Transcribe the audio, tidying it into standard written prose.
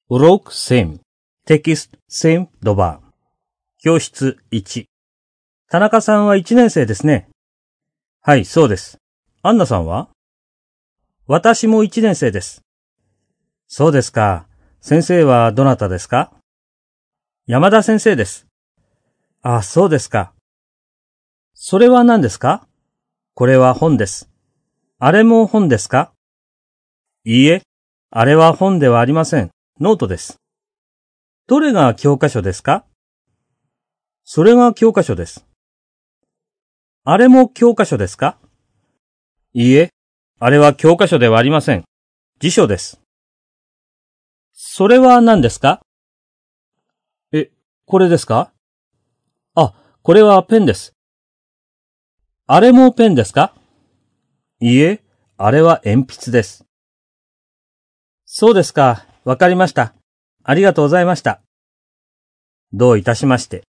Урок 7. Текст 7 2. 教室1。田中さんは1年生ですね。はい、そうです。アンナさんは？私も1年生です。そうですか。先生はどなたですか？山田先生です。あ、そうですか。それは何ですか？これは本です。あれも本ですか？いいえ、あれは本ではありません。ノートです。どれが教科書ですか？それが教科書です。あれも教科書ですか？いいえ、あれは教科書ではありません。辞書です。それは何ですか？これですか？あ、これはペンです。あれもペンですか？いいえ、あれは鉛筆です。そうですか、わかりました。ありがとうございました。どういたしまして。